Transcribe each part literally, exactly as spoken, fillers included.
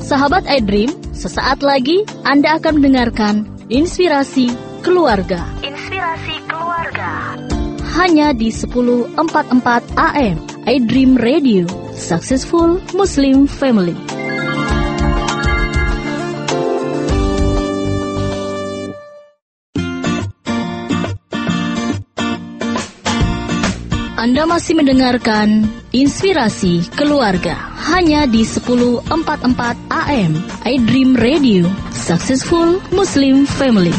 Sahabat iDream, sesaat lagi Anda akan mendengarkan Inspirasi Keluarga. Inspirasi Keluarga. Hanya di sepuluh empat puluh empat A M iDream Radio, Successful Muslim Family. Anda masih mendengarkan Inspirasi Keluarga hanya di sepuluh empat puluh empat A M iDream Radio, Successful Muslim Family.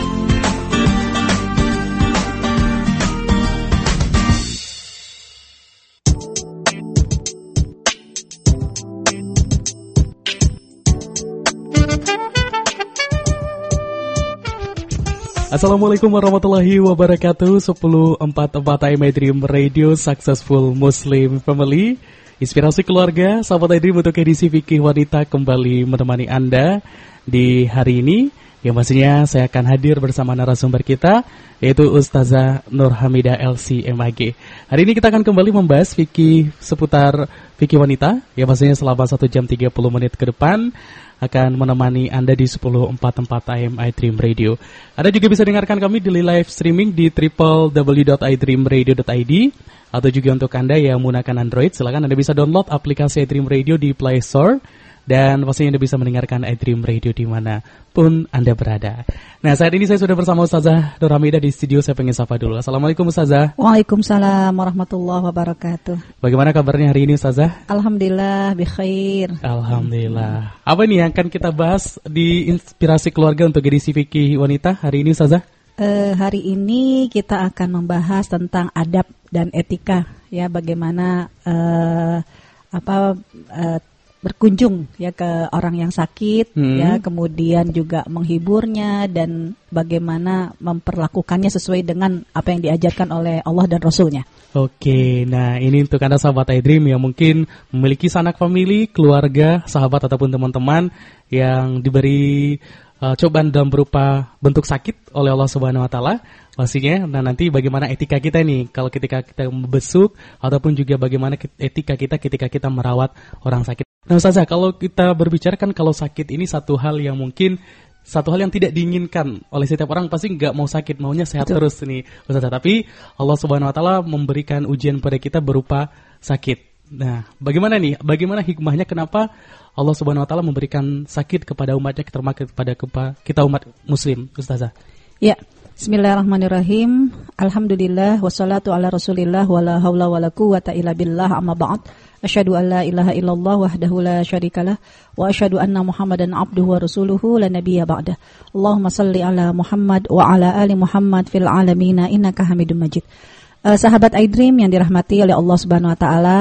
Assalamualaikum warahmatullahi wabarakatuh. Sepuluh empat puluh empat A M iDream Radio, Successful Muslim Family. Inspirasi keluarga, sahabat iDream, untuk edisi Fikih Wanita kembali menemani Anda di hari ini. Yang pastinya saya akan hadir bersama narasumber kita, yaitu Ustazah Nur Hamidah L C M A G. Hari ini kita akan kembali membahas fikih seputar fikih wanita. Yang pastinya selama satu jam tiga puluh menit ke depan akan menemani Anda di sepuluh empat puluh empat A M iDream Radio. Anda juga bisa dengarkan kami di live streaming di w w w dot i dream radio dot i d, atau juga untuk Anda yang menggunakan Android, silakan Anda bisa download aplikasi iDream Radio di Play Store, dan pastinya Anda bisa mendengarkan iDream Radio dimanapun Anda berada. Nah, saat ini saya sudah bersama Ustazah Nur Hamidah di studio. Saya pengen sapa dulu. Assalamualaikum Ustazah. Waalaikumsalam warahmatullahi wabarakatuh. Bagaimana kabarnya hari ini Ustazah? Alhamdulillah bikhair. Alhamdulillah. Apa nih yang akan kita bahas di Inspirasi Keluarga untuk edisi fikih wanita hari ini Ustazah? Uh, hari ini kita akan membahas tentang adab dan etika, ya, bagaimana uh, apa uh, berkunjung ya ke orang yang sakit, hmm. ya, kemudian juga menghiburnya dan bagaimana memperlakukannya sesuai dengan apa yang diajarkan oleh Allah dan Rasulnya. Oke, nah ini untuk Anda sahabat iDream yang mungkin memiliki sanak famili, keluarga, sahabat ataupun teman-teman yang diberi uh, cobaan dalam berupa bentuk sakit oleh Allah Subhanahu Wa Taala. Pastinya, nah nanti bagaimana etika kita nih kalau ketika kita membesuk, ataupun juga bagaimana etika kita ketika kita merawat orang sakit. Nah Ustazah, kalau kita berbicara kan kalau sakit ini satu hal yang mungkin satu hal yang tidak diinginkan oleh setiap orang, pasti nggak mau sakit, maunya sehat Betul. terus nih Ustazah. Tapi Allah Subhanahu Wa Taala memberikan ujian pada kita berupa sakit. Nah, bagaimana nih? Bagaimana hikmahnya kenapa Allah Subhanahu Wa Taala memberikan sakit kepada umatnya, termasuk kepada kita umat Muslim, Ustazah? Ya. Bismillahirrahmanirrahim. Alhamdulillah wassalatu ala Rasulillah wala haula wala quwwata illa billah, amma ba'd. Asyhadu an la ilaha illallah wahdahu la syarikalah wa asyhadu anna Muhammadan abduhu wa rasuluhu la nabiyya ba'dah. Allahumma salli ala Muhammad wa ala ali Muhammad fil alamin innaka Hamidum Majid. Uh, sahabat iDream yang dirahmati oleh Allah Subhanahu wa taala,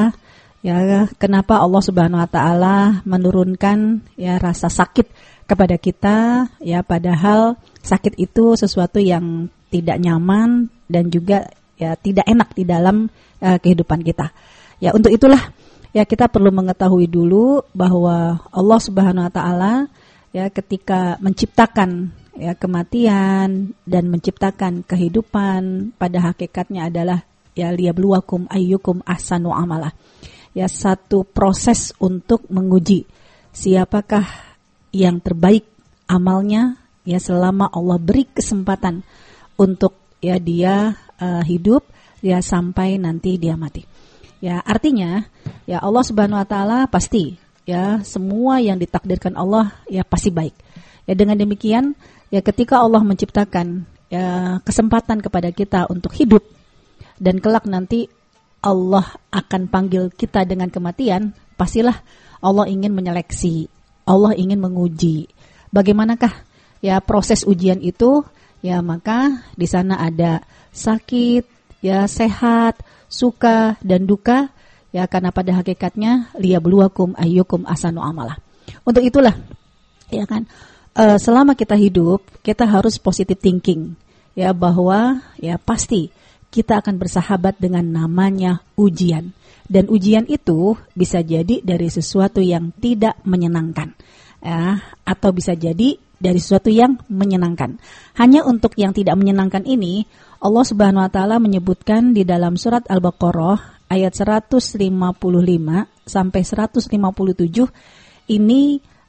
ya, kenapa Allah Subhanahu wa taala menurunkan ya rasa sakit kepada kita, ya, padahal sakit itu sesuatu yang tidak nyaman dan juga ya tidak enak di dalam uh, kehidupan kita. Ya, untuk itulah ya kita perlu mengetahui dulu bahwa Allah Subhanahu wa taala ya ketika menciptakan ya kematian dan menciptakan kehidupan, pada hakikatnya adalah ya liyabluwakum ayyukum ahsanu amala. Ya, satu proses untuk menguji siapakah yang terbaik amalnya, ya, selama Allah beri kesempatan untuk ya dia uh, hidup ya sampai nanti dia mati. Ya, artinya ya Allah Subhanahu wa taala pasti ya semua yang ditakdirkan Allah ya pasti baik. Ya, dengan demikian ya ketika Allah menciptakan ya kesempatan kepada kita untuk hidup dan kelak nanti Allah akan panggil kita dengan kematian, pastilah Allah ingin menyeleksi, Allah ingin menguji. Bagaimanakah ya proses ujian itu? Ya, maka di sana ada sakit, ya, sehat, suka dan duka, ya, karena pada hakikatnya liyabluwakum ayyukum ahsanu amala. Untuk itulah ya kan uh, selama kita hidup kita harus positive thinking, ya, bahwa ya pasti kita akan bersahabat dengan namanya ujian. Dan ujian itu bisa jadi dari sesuatu yang tidak menyenangkan, ya, atau bisa jadi dari sesuatu yang menyenangkan. Hanya untuk yang tidak menyenangkan ini, Allah Subhanahu wa taala menyebutkan di dalam surat Al-Baqarah ayat seratus lima puluh lima sampai seratus lima puluh tujuh, ini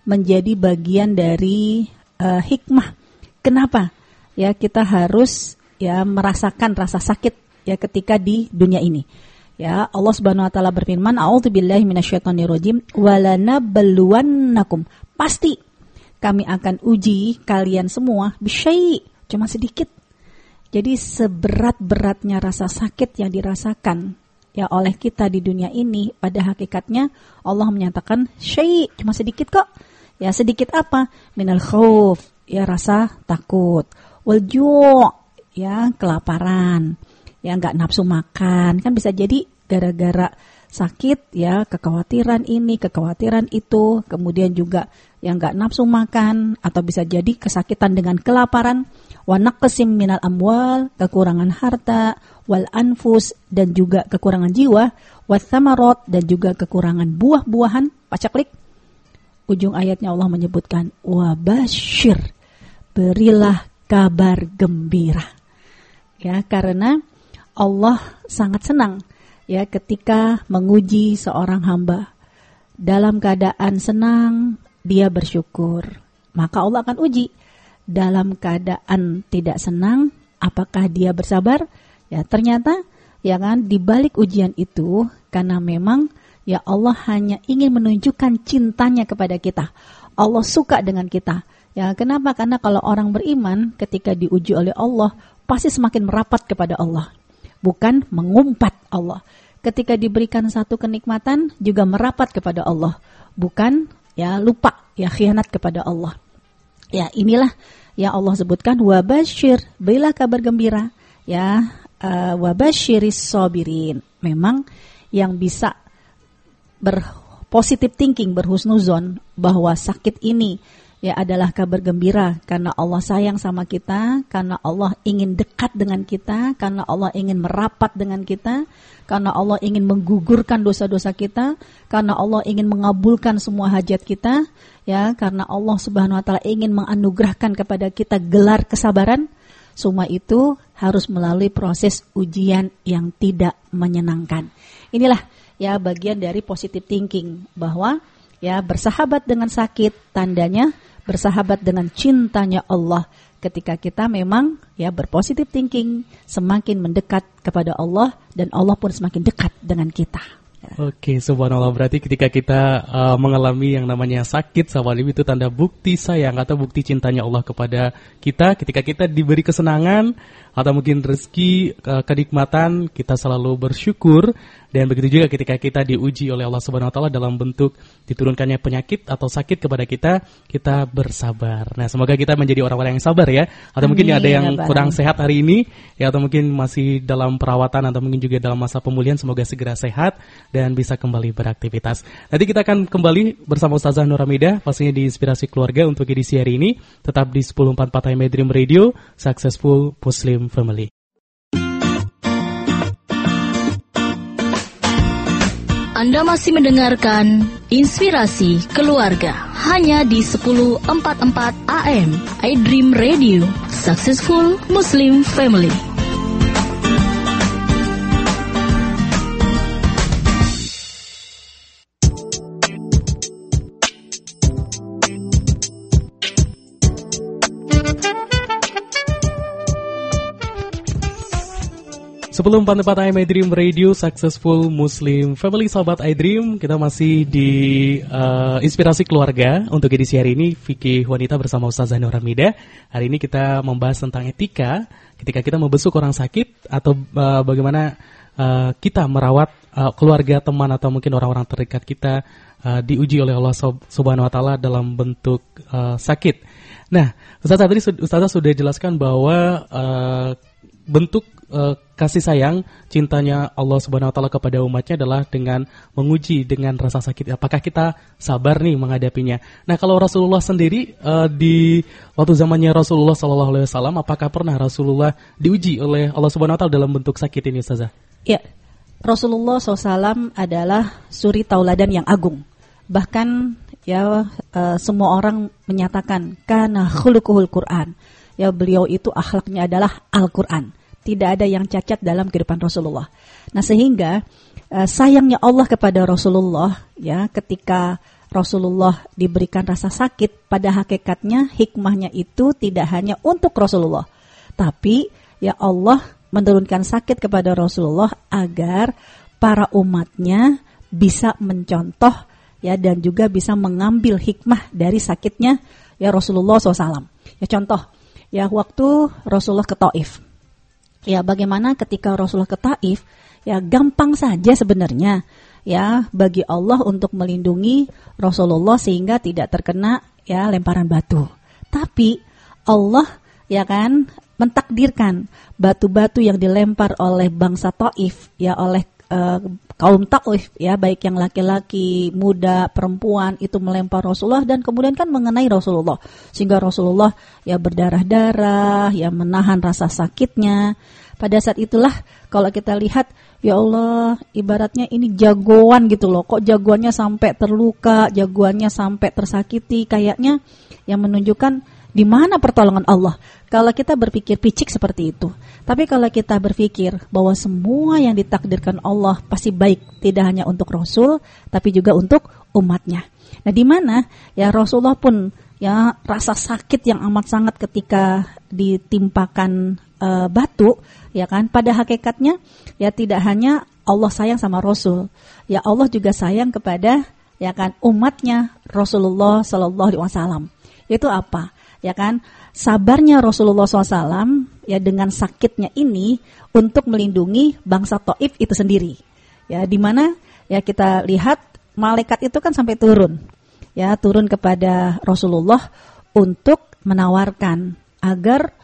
menjadi bagian dari uh, hikmah. Kenapa? Ya, kita harus ya merasakan rasa sakit ya ketika di dunia ini. Ya, Allah Subhanahu wa taala berfirman, "A'udzubillahi minasyaitonirrajim, walanabluwannakum." Pasti kami akan uji kalian semua bisyai, cuma sedikit. Jadi seberat-beratnya rasa sakit yang dirasakan ya oleh kita di dunia ini, pada hakikatnya Allah menyatakan syai, cuma sedikit kok. Ya, sedikit apa? Minal khauf, ya rasa takut. Wal ju', ya kelaparan. Ya enggak nafsu makan, kan bisa jadi gara-gara sakit ya, kekhawatiran ini, kekhawatiran itu, kemudian juga yang enggak nafsu makan, atau bisa jadi kesakitan dengan kelaparan. Wa naqsim minal amwal, kekurangan harta, wal anfus, dan juga kekurangan jiwa, wa thamarot, dan juga kekurangan buah-buahan. Baca klik. Ujung ayatnya Allah menyebutkan wa basyir, berilah kabar gembira. Ya, karena Allah sangat senang ya ketika menguji seorang hamba. Dalam keadaan senang dia bersyukur, maka Allah akan uji. Dalam keadaan tidak senang, apakah dia bersabar? Ya, ternyata ya kan di balik ujian itu, karena memang ya Allah hanya ingin menunjukkan cintanya kepada kita. Allah suka dengan kita. Ya, kenapa? Karena kalau orang beriman ketika diuji oleh Allah pasti semakin merapat kepada Allah, bukan mengumpat Allah. Ketika diberikan satu kenikmatan juga merapat kepada Allah, bukan ya lupa, ya khianat kepada Allah. Ya, inilah yang Allah sebutkan wabasyir, berilah kabar gembira. Ya, uh, wabasyiris sabirin. Memang yang bisa berpositif thinking, berhusnuzon bahwa sakit ini ya adalah kabar gembira karena Allah sayang sama kita, karena Allah ingin dekat dengan kita, karena Allah ingin merapat dengan kita, karena Allah ingin menggugurkan dosa-dosa kita, karena Allah ingin mengabulkan semua hajat kita, ya, karena Allah Subhanahu wa taala ingin menganugerahkan kepada kita gelar kesabaran. Semua itu harus melalui proses ujian yang tidak menyenangkan. Inilah ya bagian dari positive thinking, bahwa ya bersahabat dengan sakit tandanya bersahabat dengan cintanya Allah. Ketika kita memang ya berpositive thinking, semakin mendekat kepada Allah dan Allah pun semakin dekat dengan kita. Oke, subhanallah, berarti ketika kita uh, mengalami yang namanya sakit, sahabat, itu tanda bukti sayang atau bukti cintanya Allah kepada kita. Ketika kita diberi kesenangan atau mungkin rezeki, uh, kenikmatan, kita selalu bersyukur. Dan begitu juga ketika kita diuji oleh Allah Subhanahu wa taala dalam bentuk diturunkannya penyakit atau sakit kepada kita, kita bersabar. Nah, semoga kita menjadi orang-orang yang sabar ya. Atau Amin, mungkin ada yang ya, kurang sehat hari ini ya, atau mungkin masih dalam perawatan atau mungkin juga dalam masa pemulihan, semoga segera sehat dan bisa kembali beraktivitas. Nanti kita akan kembali bersama Ustazah Nur Hamidah pastinya di Inspirasi Keluarga untuk edisi hari ini. Tetap di sepuluh empat puluh empat A M Dream Radio, Successful Muslim Family. Anda masih mendengarkan Inspirasi Keluarga hanya di sepuluh empat puluh empat A M iDream Radio, Successful Muslim Family. sepuluh empat puluh empat A M iDream Radio, Successful Muslim Family. Sahabat iDream, kita masih di uh, Inspirasi Keluarga. Untuk edisi hari ini, Fikih Wanita bersama Ustazah Nur Hamidah. Hari ini kita membahas tentang etika ketika kita membesuk orang sakit, atau uh, bagaimana uh, kita merawat uh, keluarga, teman, atau mungkin orang-orang terdekat kita uh, diuji oleh Allah Subhanahu wa taala dalam bentuk uh, sakit. Nah, Ustazah tadi Ustazah sudah jelaskan bahwa uh, bentuk uh, kasih sayang, cintanya Allah Subhanahu wa taala kepada umatnya adalah dengan menguji dengan rasa sakit. Apakah kita sabar nih menghadapinya? Nah, kalau Rasulullah sendiri uh, di waktu zamannya Rasulullah sallallahu alaihi wasallam, apakah pernah Rasulullah diuji oleh Allah Subhanahu wa taala dalam bentuk sakit ini, Ustazah? Ya, Rasulullah shallallahu alaihi wasallam adalah suri tauladan yang agung. Bahkan ya uh, semua orang menyatakan kana khuluquhul Quran. Ya, beliau itu akhlaknya adalah Al-Quran. Tidak ada yang cacat dalam kehidupan Rasulullah. Nah, sehingga uh, sayangnya Allah kepada Rasulullah ya ketika Rasulullah diberikan rasa sakit, pada hakikatnya hikmahnya itu tidak hanya untuk Rasulullah, tapi ya Allah menurunkan sakit kepada Rasulullah agar para umatnya bisa mencontoh ya dan juga bisa mengambil hikmah dari sakitnya ya Rasulullah shallallahu alaihi wasallam. Ya contoh, ya waktu Rasulullah ke Taif, ya bagaimana ketika Rasulullah ke Taif, ya gampang saja sebenarnya ya bagi Allah untuk melindungi Rasulullah sehingga tidak terkena ya lemparan batu. Tapi Allah ya kan mentakdirkan batu-batu yang dilempar oleh bangsa Taif ya oleh uh, kaum Taif ya baik yang laki-laki, muda, perempuan itu melempar Rasulullah dan kemudian kan mengenai Rasulullah sehingga Rasulullah ya berdarah-darah ya menahan rasa sakitnya. Pada saat itulah kalau kita lihat, ya Allah, ibaratnya ini jagoan gitu loh. Kok jagoannya sampai terluka, jagoannya sampai tersakiti, kayaknya yang menunjukkan di mana pertolongan Allah. Kalau kita berpikir picik seperti itu. Tapi kalau kita berpikir bahwa semua yang ditakdirkan Allah pasti baik, tidak hanya untuk Rasul, tapi juga untuk umatnya. Nah, di mana ya Rasulullah pun ya rasa sakit yang amat sangat ketika ditimpakan uh, batu, ya kan? Pada hakikatnya ya tidak hanya Allah sayang sama Rasul, ya Allah juga sayang kepada ya kan umatnya Rasulullah Sallallahu Alaihi Wasallam. Itu apa? Ya kan, sabarnya Rasulullah shallallahu alaihi wasallam ya dengan sakitnya ini untuk melindungi bangsa Taif itu sendiri. Ya, di mana ya kita lihat malaikat itu kan sampai turun, ya turun kepada Rasulullah untuk menawarkan agar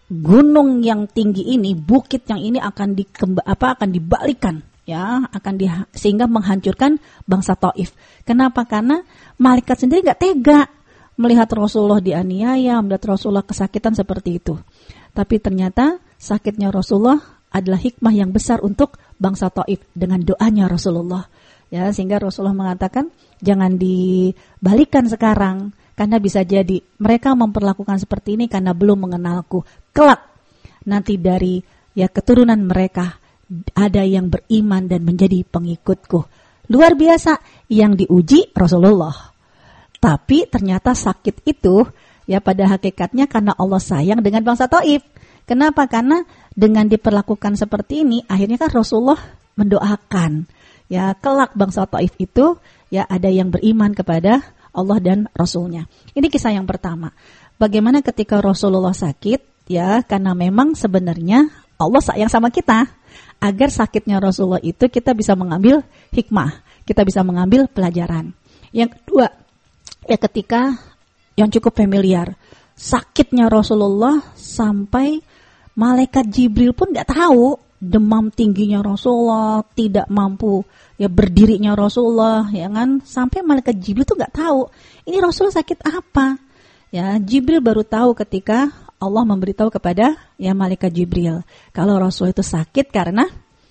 gunung yang tinggi ini, bukit yang ini akan di apa akan dibalikan, ya akan di, sehingga menghancurkan bangsa Taif. Kenapa? Karena malaikat sendiri nggak tega melihat Rasulullah dianiaya, melihat Rasulullah kesakitan seperti itu. Tapi ternyata sakitnya Rasulullah adalah hikmah yang besar untuk bangsa Taif dengan doanya Rasulullah. Ya, sehingga Rasulullah mengatakan jangan dibalikan sekarang karena bisa jadi mereka memperlakukan seperti ini karena belum mengenalku. Kelak nanti dari ya keturunan mereka ada yang beriman dan menjadi pengikutku. Luar biasa yang diuji Rasulullah. Tapi ternyata sakit itu ya pada hakikatnya karena Allah sayang dengan bangsa Taif. Kenapa? Karena dengan diperlakukan seperti ini akhirnya kan Rasulullah mendoakan ya kelak bangsa Taif itu ya ada yang beriman kepada Allah dan Rasulnya. Ini kisah yang pertama. Bagaimana ketika Rasulullah sakit ya karena memang sebenarnya Allah sayang sama kita. Agar sakitnya Rasulullah itu kita bisa mengambil hikmah, kita bisa mengambil pelajaran. Yang kedua, ya ketika yang cukup familiar, sakitnya Rasulullah sampai malaikat Jibril pun nggak tahu demam tingginya Rasulullah, tidak mampu ya berdirinya Rasulullah, ya kan? Sampai malaikat Jibril tuh nggak tahu ini Rasulullah sakit apa. Ya Jibril baru tahu ketika Allah memberitahu kepada ya malaikat Jibril kalau Rasul itu sakit karena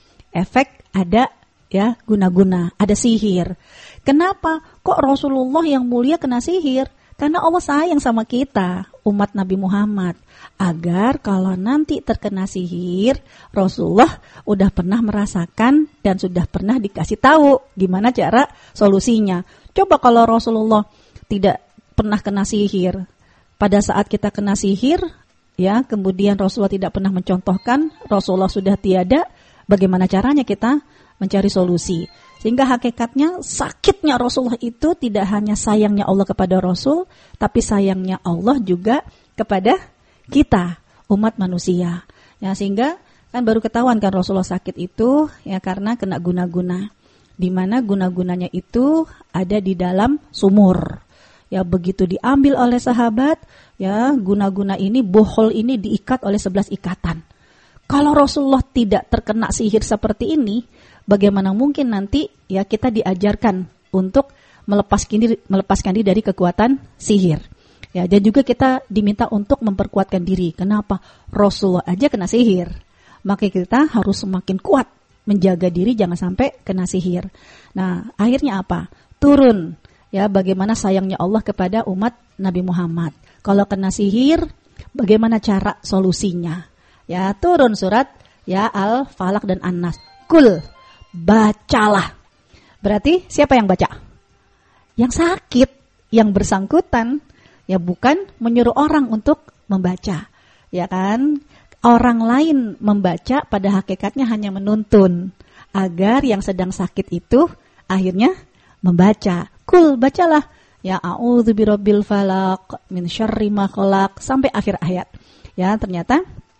efek ada ya guna-guna, ada sihir. Kenapa? Kok Rasulullah yang mulia kena sihir? Karena Allah sayang sama kita, umat Nabi Muhammad. Agar kalau nanti terkena sihir, Rasulullah udah pernah merasakan dan sudah pernah dikasih tahu gimana cara solusinya. Coba kalau Rasulullah tidak pernah kena sihir, pada saat kita kena sihir, ya kemudian Rasulullah tidak pernah mencontohkan, Rasulullah sudah tiada, bagaimana caranya kita mencari solusi? Sehingga hakikatnya sakitnya Rasulullah itu tidak hanya sayangnya Allah kepada Rasul, tapi sayangnya Allah juga kepada kita, umat manusia. Ya, sehingga kan baru ketahuan kan Rasulullah sakit itu ya karena kena guna-guna. Di mana guna-gunanya itu ada di dalam sumur. Ya begitu diambil oleh sahabat, ya guna-guna ini, bohol ini diikat oleh sebelas ikatan. Kalau Rasulullah tidak terkena sihir seperti ini, bagaimana mungkin nanti ya kita diajarkan untuk melepaskan diri, melepaskan diri dari kekuatan sihir. Ya, dan juga kita diminta untuk memperkuatkan diri. Kenapa? Rasulullah aja kena sihir. Maka kita harus semakin kuat menjaga diri jangan sampai kena sihir. Nah, akhirnya apa? Turun ya bagaimana sayangnya Allah kepada umat Nabi Muhammad. Kalau kena sihir, bagaimana cara solusinya? Ya, turun surat ya Al-Falaq dan An-Nas. Kul, bacalah. Berarti siapa yang baca? yang sakit, yang bersangkutan, ya bukan menyuruh orang untuk membaca, ya kan? Orang lain membaca pada hakikatnya hanya menuntun agar yang sedang sakit itu akhirnya membaca. Kul, bacalah. Ya a'udzu birabbil falaq min syarri ma khalaq sampai akhir ayat. Ya, ternyata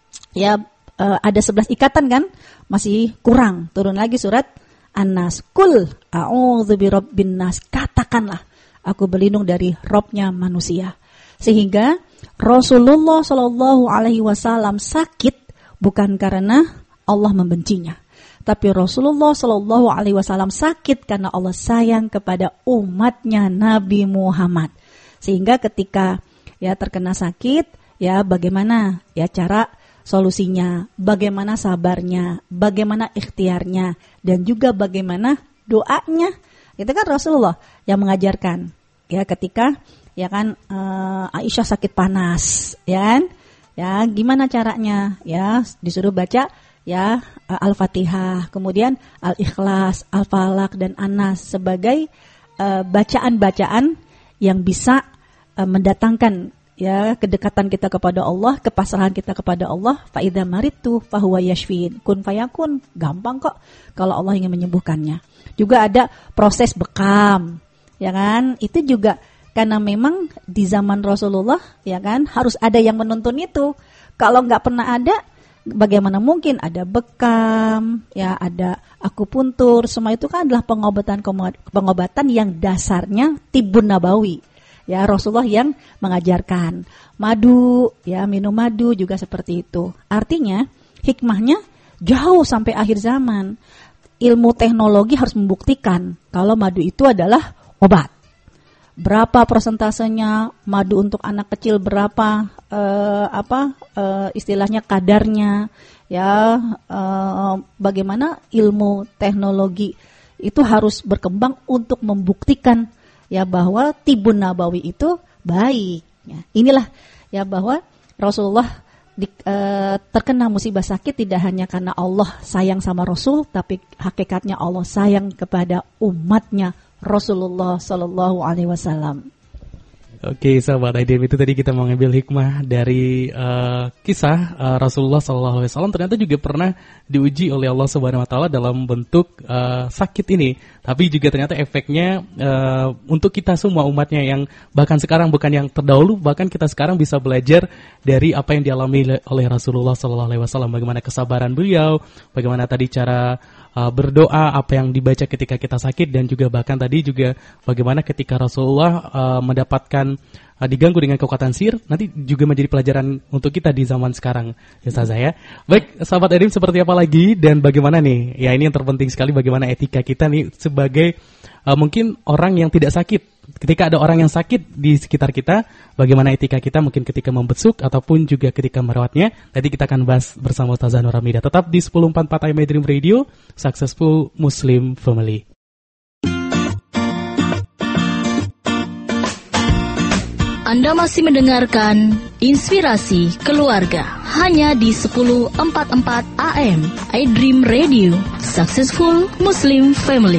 ya e, ada sebelas ikatan kan? Masih kurang. Turun lagi surat An-Nas. Kul a'udzu birabbin nas. Katakanlah, aku berlindung dari Robnya manusia. Sehingga Rasulullah Shallallahu Alaihi Wasallam sakit bukan karena Allah membencinya, tapi Rasulullah Shallallahu Alaihi Wasallam sakit karena Allah sayang kepada umatnya Nabi Muhammad. Sehingga ketika ya terkena sakit, ya bagaimana ya cara solusinya, bagaimana sabarnya, bagaimana ikhtiarnya, dan juga bagaimana doanya. Itu kan Rasulullah yang mengajarkan. Ya ketika ya kan uh, Aisyah sakit panas, ya kan? Ya gimana caranya? Ya disuruh baca ya uh, Al-Fatihah, kemudian Al-Ikhlas, Al-Falaq dan An-Nas sebagai uh, bacaan-bacaan yang bisa uh, mendatangkan ya kedekatan kita kepada Allah, kepasrahan kita kepada Allah. Fa idza maridtu fahuwa yashfin. Kun fayakun, gampang kok kalau Allah ingin menyembuhkannya. Juga ada proses bekam, ya kan? Itu juga karena memang di zaman Rasulullah, ya kan, harus ada yang menuntun itu. Kalau nggak pernah ada, bagaimana mungkin ada bekam, ya ada akupuntur, semua itu kan adalah pengobatan pengobatan yang dasarnya tibun nabawi. Ya, Rasulullah yang mengajarkan. Madu, ya minum madu juga seperti itu. Artinya hikmahnya jauh sampai akhir zaman. Ilmu teknologi harus membuktikan kalau madu itu adalah obat. Berapa persentasenya madu untuk anak kecil, berapa eh, apa eh, istilahnya kadarnya, ya eh, bagaimana ilmu teknologi itu harus berkembang untuk membuktikan ya bahwa tibun nabawi itu baik. Ya, inilah ya bahwa Rasulullah di, eh, terkena musibah sakit tidak hanya karena Allah sayang sama Rasul, tapi hakikatnya Allah sayang kepada umatnya Rasulullah Sallallahu Alaihi Wasallam. Oke, sahabat I D M, itu tadi kita mau ngambil hikmah dari uh, kisah uh, Rasulullah Sallallahu Alaihi Wasallam. Ternyata juga pernah diuji oleh Allah Subhanahu Wa Taala dalam bentuk uh, sakit ini. Tapi juga ternyata efeknya uh, untuk kita semua umatnya yang bahkan sekarang bukan yang terdahulu, bahkan kita sekarang bisa belajar dari apa yang dialami oleh Rasulullah Sallallahu Alaihi Wasallam. Bagaimana kesabaran beliau, bagaimana tadi cara uh, berdoa, apa yang dibaca ketika kita sakit, dan juga bahkan tadi juga bagaimana ketika Rasulullah uh, mendapatkan uh, diganggu dengan kekuatan sihir, nanti juga menjadi pelajaran untuk kita di zaman sekarang, ya Ustazah ya. Baik, sahabat Edim, seperti apa lagi dan bagaimana nih? Ya ini yang terpenting sekali, bagaimana etika kita nih sebagai uh, mungkin orang yang tidak sakit. Ketika ada orang yang sakit di sekitar kita, bagaimana etika kita mungkin ketika membesuk ataupun juga ketika merawatnya. Nanti kita akan bahas bersama Ustazah Nur Hamidah. Tetap di sepuluh empat puluh empat I M Dream Radio, Successful Muslim Family. Anda masih mendengarkan Inspirasi Keluarga hanya di sepuluh empat puluh empat A M I Dream Radio, Successful Muslim Family.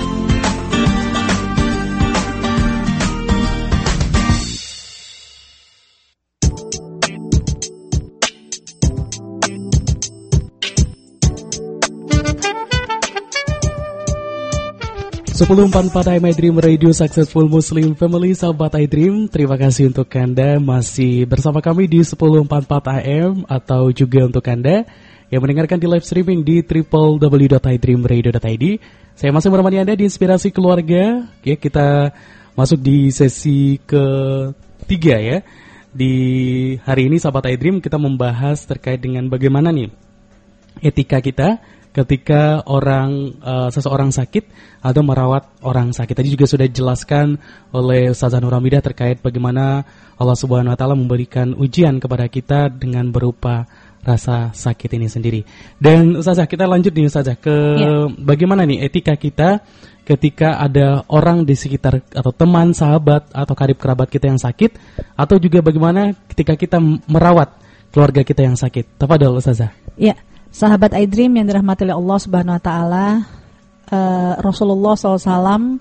sepuluh empat puluh empat I M Dream Radio, Successful Muslim Family. Sahabat I Dream, terima kasih untuk Anda masih bersama kami di sepuluh empat puluh empat A M, atau juga untuk Anda yang mendengarkan di live streaming di w w w dot i dream radio dot i d. Saya masih menemani Anda di Inspirasi Keluarga. Ya, kita masuk di sesi ketiga ya. Di hari ini sahabat I Dream, kita membahas terkait dengan bagaimana nih etika kita ketika orang uh, seseorang sakit atau merawat orang sakit. Tadi juga sudah dijelaskan oleh Ustazah Nur Hamidah terkait bagaimana Allah Subhanahu Wa Taala memberikan ujian kepada kita dengan berupa rasa sakit ini sendiri. Dan Ustazah, kita lanjut nih Ustazah ke ya. Bagaimana nih etika kita ketika ada orang di sekitar atau teman, sahabat atau karib kerabat kita yang sakit, atau juga bagaimana ketika kita merawat keluarga kita yang sakit. Tafadhol Ustazah. Ya. Sahabat iDream yang dirahmati oleh Allah Subhanahu Wa Taala, uh, Rasulullah shallallahu alaihi wasallam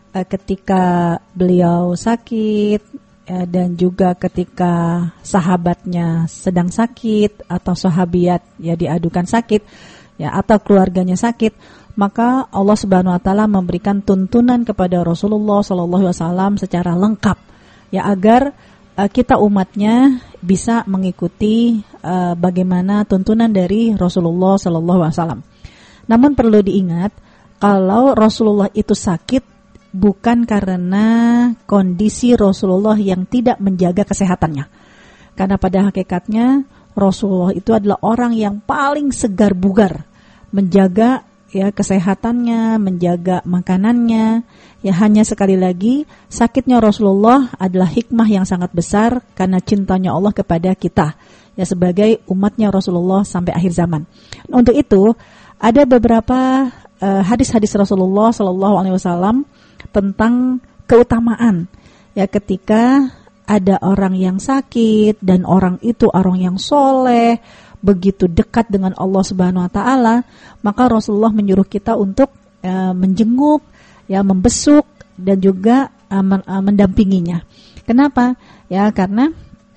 uh, ketika beliau sakit ya, dan juga ketika sahabatnya sedang sakit atau sahabiat ya diadukan sakit ya atau keluarganya sakit, maka Allah Subhanahu wa taala memberikan tuntunan kepada Rasulullah sallallahu alaihi wasallam secara lengkap ya agar uh, kita umatnya bisa mengikuti uh, bagaimana tuntunan dari Rasulullah sallallahu alaihi wasallam. Namun perlu diingat kalau Rasulullah itu sakit bukan karena kondisi Rasulullah yang tidak menjaga kesehatannya. Karena pada hakikatnya Rasulullah itu adalah orang yang paling segar bugar menjaga ya kesehatannya, menjaga makanannya. Ya hanya sekali lagi sakitnya Rasulullah adalah hikmah yang sangat besar karena cintanya Allah kepada kita ya sebagai umatnya Rasulullah sampai akhir zaman. Untuk itu ada beberapa uh, hadis-hadis Rasulullah Sallallahu Alaihi Wasallam tentang keutamaan ya ketika ada orang yang sakit dan orang itu orang yang soleh begitu dekat dengan Allah Subhanahu Wa Taala, maka Rasulullah menyuruh kita untuk uh, menjenguk ya membesuk dan juga uh, men- uh, mendampinginya. Kenapa? Ya karena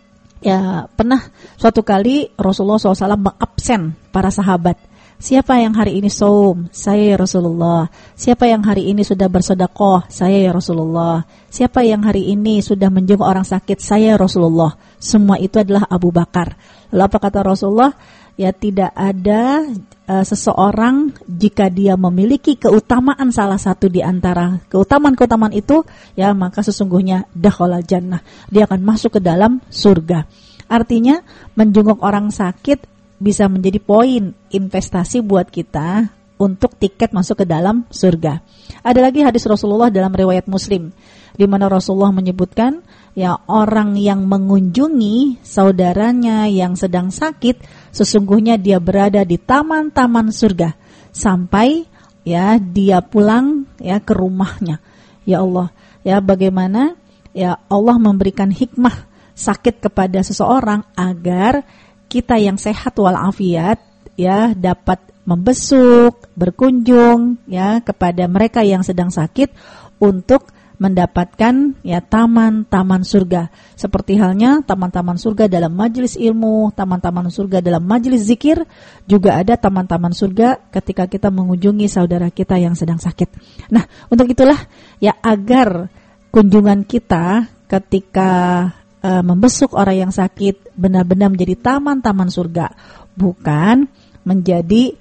ya pernah suatu kali Rasulullah shallallahu alaihi wasallam mengabsen para sahabat. Siapa yang hari ini saum? Saya ya Rasulullah. Siapa yang hari ini sudah bersedekah? Saya ya Rasulullah. Siapa yang hari ini sudah menjenguk orang sakit? Saya ya Rasulullah. Semua itu adalah Abu Bakar. Lalu apa kata Rasulullah? Ya tidak ada uh, seseorang jika dia memiliki keutamaan salah satu di antara keutamaan-keutamaan itu, ya maka sesungguhnya dakhalal jannah. Dia akan masuk ke dalam surga. Artinya menjenguk orang sakit bisa menjadi poin investasi buat kita untuk tiket masuk ke dalam surga. Ada lagi hadis Rasulullah dalam riwayat Muslim di mana Rasulullah menyebutkan ya orang yang mengunjungi saudaranya yang sedang sakit sesungguhnya dia berada di taman-taman surga sampai ya dia pulang ya ke rumahnya. Ya Allah, ya bagaimana ya Allah memberikan hikmah sakit kepada seseorang agar kita yang sehat walafiat ya dapat membesuk, berkunjung ya kepada mereka yang sedang sakit untuk mendapatkan ya taman-taman surga. Seperti halnya taman-taman surga dalam majelis ilmu, taman-taman surga dalam majelis zikir, juga ada taman-taman surga ketika kita mengunjungi saudara kita yang sedang sakit. Nah, untuk itulah ya agar kunjungan kita ketika Uh, membesuk orang yang sakit benar-benar menjadi taman-taman surga, bukan menjadi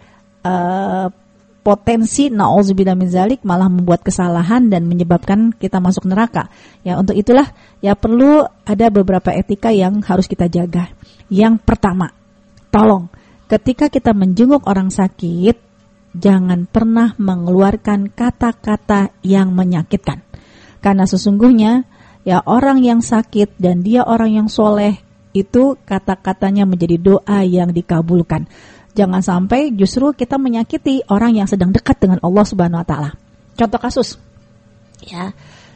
uh, potensi na'udzubillah min zalik malah membuat kesalahan dan menyebabkan kita masuk neraka. Ya untuk itulah ya perlu ada beberapa etika yang harus kita jaga. Yang pertama, tolong ketika kita menjenguk orang sakit jangan pernah mengeluarkan kata-kata yang menyakitkan. Karena sesungguhnya ya orang yang sakit dan dia orang yang soleh itu kata-katanya menjadi doa yang dikabulkan. Jangan sampai justru kita menyakiti orang yang sedang dekat dengan Allah Subhanahu Wa Taala. Contoh kasus, ya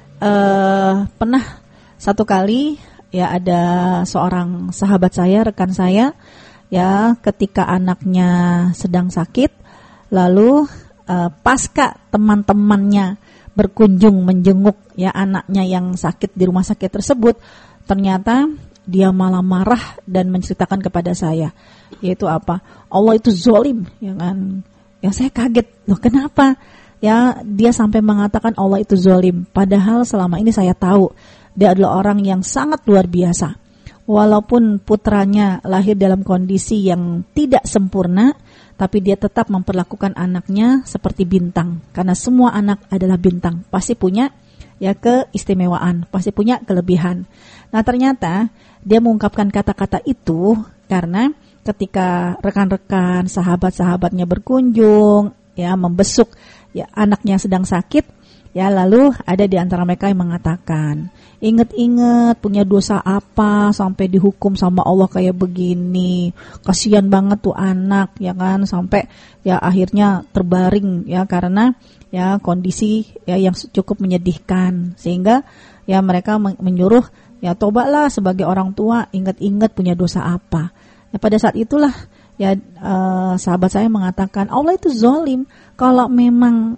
uh, pernah satu kali ya ada seorang sahabat saya, rekan saya, ya ketika anaknya sedang sakit, lalu uh, pasca teman-temannya berkunjung menjenguk ya anaknya yang sakit di rumah sakit tersebut, ternyata dia malah marah dan menceritakan kepada saya, yaitu apa? Allah itu zalim, ya kan? Ya saya kaget, loh kenapa? Ya dia sampai mengatakan Allah itu zalim, padahal selama ini saya tahu dia adalah orang yang sangat luar biasa. Walaupun putranya lahir dalam kondisi yang tidak sempurna, tapi dia tetap memperlakukan anaknya seperti bintang. Karena semua anak adalah bintang, pasti punya ya keistimewaan, pasti punya kelebihan. Nah ternyata dia mengungkapkan kata-kata itu karena ketika rekan-rekan, sahabat-sahabatnya berkunjung, ya membesuk ya anaknya sedang sakit, ya lalu ada di antara mereka yang mengatakan, inget-inget punya dosa apa sampai dihukum sama Allah kayak begini, kasihan banget tuh anak, ya kan, sampai ya akhirnya terbaring ya karena ya kondisi ya yang cukup menyedihkan, sehingga ya mereka menyuruh ya tobatlah sebagai orang tua, inget-inget punya dosa apa. Ya pada saat itulah ya eh, sahabat saya mengatakan Allah itu zalim. Kalau memang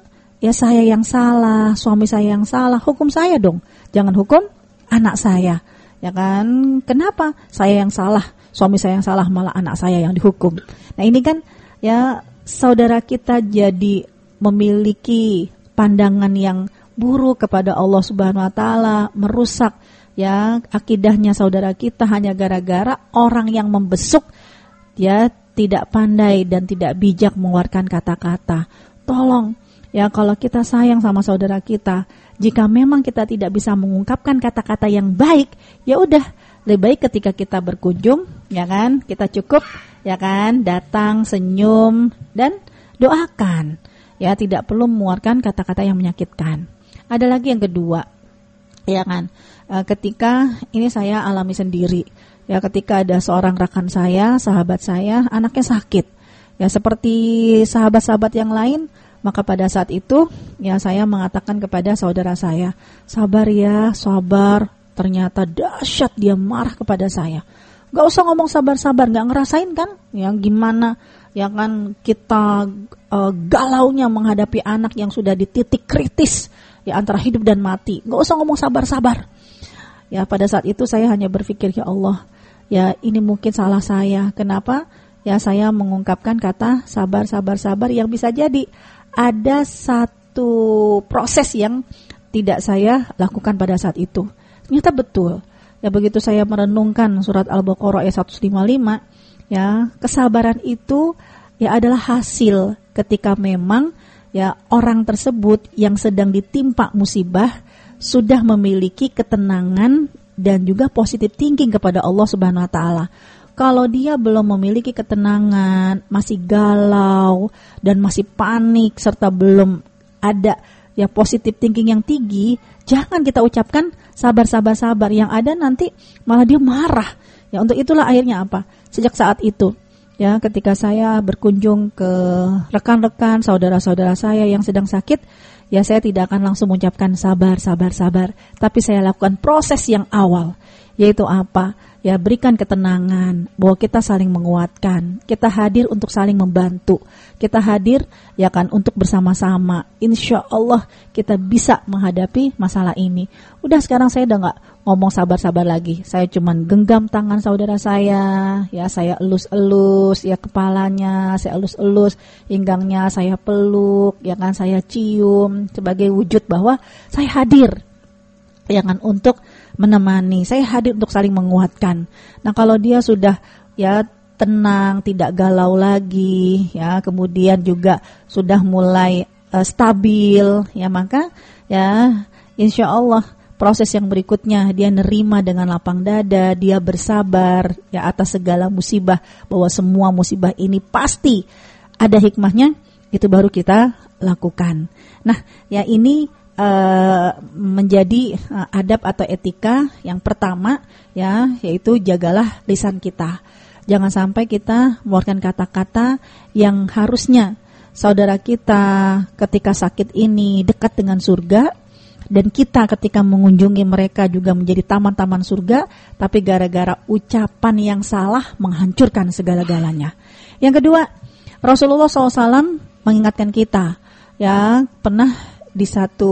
ya saya yang salah, suami saya yang salah, hukum saya dong. Jangan hukum anak saya. Ya kan? Kenapa saya yang salah, suami saya yang salah, malah anak saya yang dihukum. Nah, ini kan ya saudara kita jadi memiliki pandangan yang buruk kepada Allah Subhanahu wa taala, merusak ya akidahnya saudara kita hanya gara-gara orang yang membesuk ya tidak pandai dan tidak bijak mengeluarkan kata-kata. Tolong ya, kalau kita sayang sama saudara kita, jika memang kita tidak bisa mengungkapkan kata-kata yang baik, ya udah, lebih baik ketika kita berkunjung, ya kan, kita cukup, ya kan, datang, senyum, dan doakan. Ya, tidak perlu mengeluarkan kata-kata yang menyakitkan. Ada lagi yang kedua, ya kan, e, ketika ini saya alami sendiri, ya ketika ada seorang rekan saya, sahabat saya, anaknya sakit, ya seperti sahabat-sahabat yang lain. Maka pada saat itu ya saya mengatakan kepada saudara saya, sabar ya, sabar. Ternyata dahsyat dia marah kepada saya. Gak usah ngomong sabar-sabar, gak ngerasain kan? Yang gimana ya kan kita uh, galaunya menghadapi anak yang sudah di titik kritis ya antara hidup dan mati. Gak usah ngomong sabar-sabar. Ya pada saat itu saya hanya berpikir, ya Allah, ya ini mungkin salah saya. Kenapa? Ya saya mengungkapkan kata sabar-sabar-sabar yang bisa jadi ada satu proses yang tidak saya lakukan pada saat itu. Ternyata betul. Ya begitu saya merenungkan surat Al-Baqarah ayat seratus lima puluh lima, ya, kesabaran itu ya adalah hasil ketika memang ya orang tersebut yang sedang ditimpa musibah sudah memiliki ketenangan dan juga positive thinking kepada Allah Subhanahu wa taala. Kalau dia belum memiliki ketenangan, masih galau dan masih panik serta belum ada ya positive thinking yang tinggi, jangan kita ucapkan sabar-sabar-sabar, yang ada nanti malah dia marah. Ya untuk itulah akhirnya apa? Sejak saat itu ya ketika saya berkunjung ke rekan-rekan saudara-saudara saya yang sedang sakit, ya saya tidak akan langsung mengucapkan sabar, sabar, sabar, tapi saya lakukan proses yang awal, yaitu apa? Ya berikan ketenangan, bahwa kita saling menguatkan, kita hadir untuk saling membantu, kita hadir ya kan untuk bersama-sama. Insya Allah kita bisa menghadapi masalah ini. Udah sekarang saya udah nggak ngomong sabar-sabar lagi, saya cuman genggam tangan saudara saya, ya saya elus-elus ya kepalanya, saya elus-elus pinggangnya, saya peluk, ya kan saya cium sebagai wujud bahwa saya hadir, ya kan untuk menemani, saya hadir untuk saling menguatkan. Nah kalau dia sudah ya tenang, tidak galau lagi, ya kemudian juga sudah mulai uh, stabil, ya maka ya insya Allah proses yang berikutnya dia nerima dengan lapang dada, dia bersabar ya atas segala musibah, bahwa semua musibah ini pasti ada hikmahnya, itu baru kita lakukan. Nah ya ini Uh, menjadi uh, adab atau etika yang pertama ya, yaitu jagalah lisan kita. Jangan sampai kita mengeluarkan kata-kata yang harusnya saudara kita ketika sakit ini dekat dengan surga, dan kita ketika mengunjungi mereka juga menjadi taman-taman surga, tapi gara-gara ucapan yang salah menghancurkan segala-galanya. Yang kedua, Rasulullah shallallahu alaihi wasallam mengingatkan kita ya, pernah di satu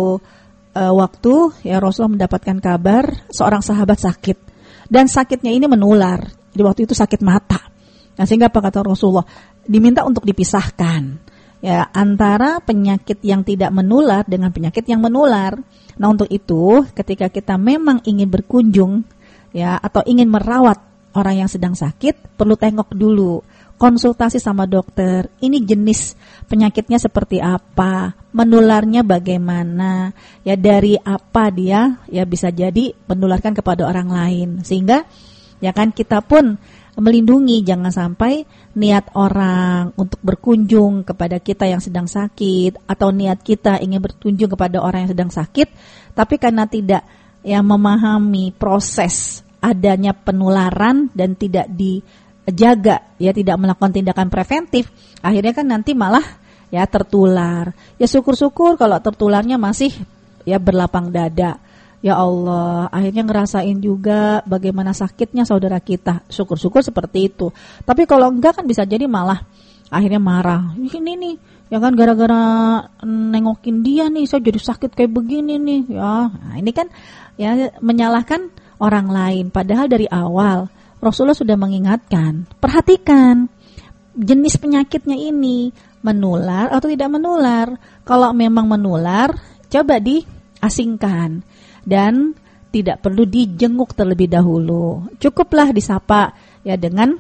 uh, waktu ya Rasulullah mendapatkan kabar seorang sahabat sakit, dan sakitnya ini menular. Di waktu itu sakit mata. Nah, sehingga apa kata Rasulullah? Diminta untuk dipisahkan ya antara penyakit yang tidak menular dengan penyakit yang menular. Nah, untuk itu ketika kita memang ingin berkunjung ya atau ingin merawat orang yang sedang sakit, perlu tengok dulu, konsultasi sama dokter, ini jenis penyakitnya seperti apa, menularnya bagaimana, ya dari apa dia ya bisa jadi menularkan kepada orang lain. Sehingga ya kan kita pun melindungi, jangan sampai niat orang untuk berkunjung kepada kita yang sedang sakit, atau niat kita ingin berkunjung kepada orang yang sedang sakit, tapi karena tidak ya memahami proses adanya penularan dan tidak dijaga, ya tidak melakukan tindakan preventif, akhirnya kan nanti malah ya tertular. Ya syukur-syukur kalau tertularnya masih ya berlapang dada. Ya Allah, akhirnya ngerasain juga bagaimana sakitnya saudara kita. Syukur-syukur seperti itu. Tapi kalau enggak kan bisa jadi malah akhirnya marah. Ini nih, ya kan gara-gara nengokin dia nih saya jadi sakit kayak begini nih. Ya, nah ini kan ya menyalahkan orang lain. Padahal dari awal Rasulullah sudah mengingatkan, perhatikan jenis penyakitnya ini menular atau tidak menular. Kalau memang menular, coba diasingkan dan tidak perlu dijenguk terlebih dahulu. Cukuplah disapa ya dengan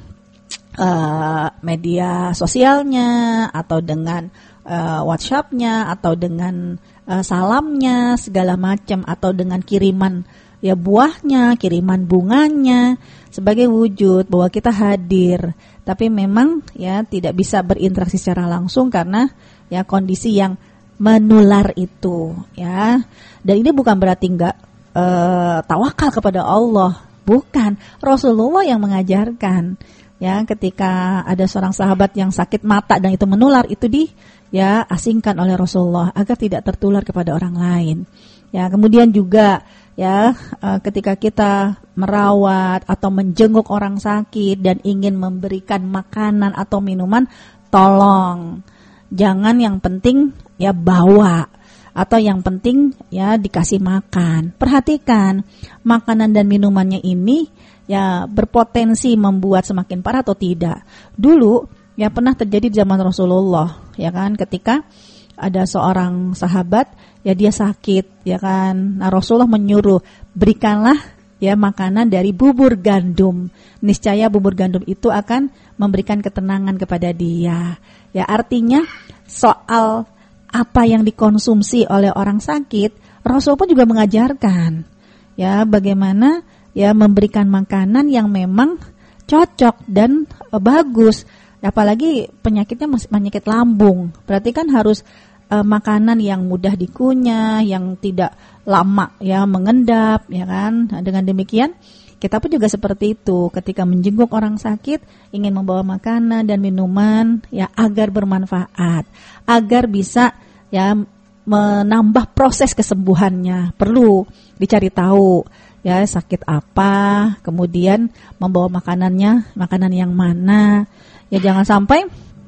uh, media sosialnya atau dengan uh, WhatsApp-nya atau dengan uh, salamnya segala macam atau dengan kiriman ya buahnya, kiriman bunganya sebagai wujud bahwa kita hadir. Tapi memang ya tidak bisa berinteraksi secara langsung karena ya kondisi yang menular itu ya. Dan ini bukan berarti enggak uh, tawakal kepada Allah, bukan. Rasulullah yang mengajarkan ya ketika ada seorang sahabat yang sakit mata dan itu menular, itu di ya asingkan oleh Rasulullah agar tidak tertular kepada orang lain. Ya, kemudian juga ya uh, ketika kita merawat atau menjenguk orang sakit dan ingin memberikan makanan atau minuman, tolong jangan yang penting ya bawa atau yang penting ya dikasih makan. Perhatikan makanan dan minumannya ini ya berpotensi membuat semakin parah atau tidak. Dulu ya pernah terjadi di zaman Rasulullah ya kan, ketika ada seorang sahabat ya dia sakit ya kan. Nah, Rasulullah menyuruh berikanlah ya makanan dari bubur gandum. Niscaya bubur gandum itu akan memberikan ketenangan kepada dia. Ya artinya soal apa yang dikonsumsi oleh orang sakit, Rasul pun juga mengajarkan ya bagaimana ya memberikan makanan yang memang cocok dan e, bagus. Apalagi penyakitnya penyakit lambung. Berarti kan harus e, makanan yang mudah dikunyah, yang tidak lama ya mengendap ya kan. Nah, dengan demikian kita pun juga seperti itu ketika menjenguk orang sakit, ingin membawa makanan dan minuman ya agar bermanfaat, agar bisa ya menambah proses kesembuhannya. Perlu dicari tahu ya sakit apa, kemudian membawa makanannya, makanan yang mana. Ya jangan sampai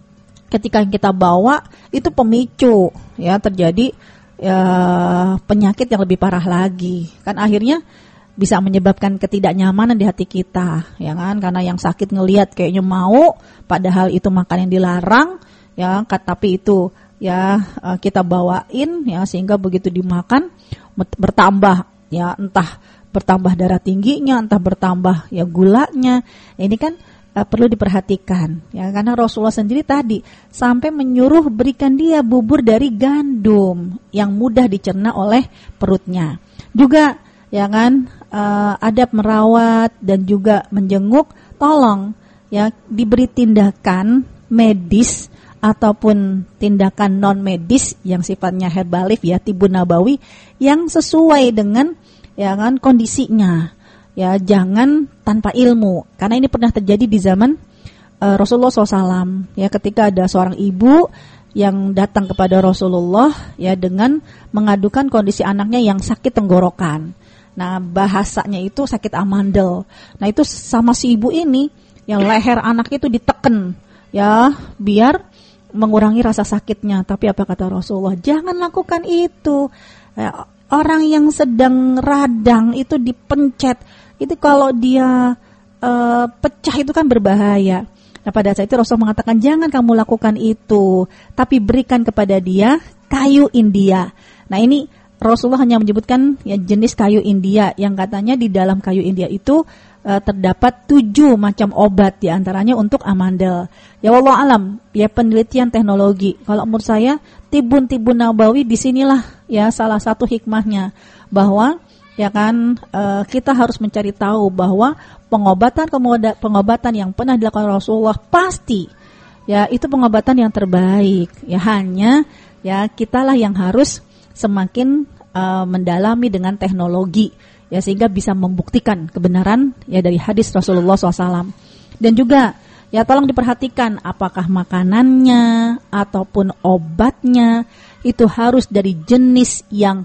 ketika kita bawa itu pemicu ya terjadi ya penyakit yang lebih parah lagi. Kan akhirnya bisa menyebabkan ketidaknyamanan di hati kita, ya kan? Karena yang sakit ngelihat kayaknya mau, padahal itu makan yang dilarang, ya. Tapi itu ya kita bawain, ya sehingga begitu dimakan bertambah, ya entah bertambah darah tingginya, entah bertambah ya gulanya. Ini kan uh, perlu diperhatikan, ya. Karena Rasulullah sendiri tadi sampai menyuruh berikan dia bubur dari gandum yang mudah dicerna oleh perutnya. Juga ya kan uh, adab merawat dan juga menjenguk, tolong ya diberi tindakan medis ataupun tindakan non medis yang sifatnya herbalif ya tibun nabawi yang sesuai dengan ya kan kondisinya. Ya jangan tanpa ilmu, karena ini pernah terjadi di zaman uh, Rasulullah shallallahu alaihi wasallam ya ketika ada seorang ibu yang datang kepada Rasulullah ya dengan mengadukan kondisi anaknya yang sakit tenggorokan. Nah bahasanya itu sakit amandel. Nah itu sama si ibu ini yang leher anak itu diteken ya biar mengurangi rasa sakitnya. Tapi apa kata Rasulullah? Jangan lakukan itu. Ya, orang yang sedang radang itu dipencet, itu kalau dia uh, pecah itu kan berbahaya. Nah pada saat itu Rasul mengatakan jangan kamu lakukan itu, tapi berikan kepada dia kayu India. Nah ini Rasulullah hanya menyebutkan ya jenis kayu India yang katanya di dalam kayu India itu uh, terdapat tujuh macam obat, di antaranya untuk amandel. Ya wallahu alam, ya penelitian teknologi. Kalau menurut saya tibun-tibun nabawi disinilah ya salah satu hikmahnya, bahwa ya kan uh, kita harus mencari tahu bahwa pengobatan pengobatan yang pernah dilakukan Rasulullah pasti ya itu pengobatan yang terbaik. Ya hanya ya kitalah yang harus semakin uh, mendalami dengan teknologi ya sehingga bisa membuktikan kebenaran ya dari hadis Rasulullah shallallahu alaihi wasallam. Dan juga ya tolong diperhatikan apakah makanannya ataupun obatnya itu harus dari jenis yang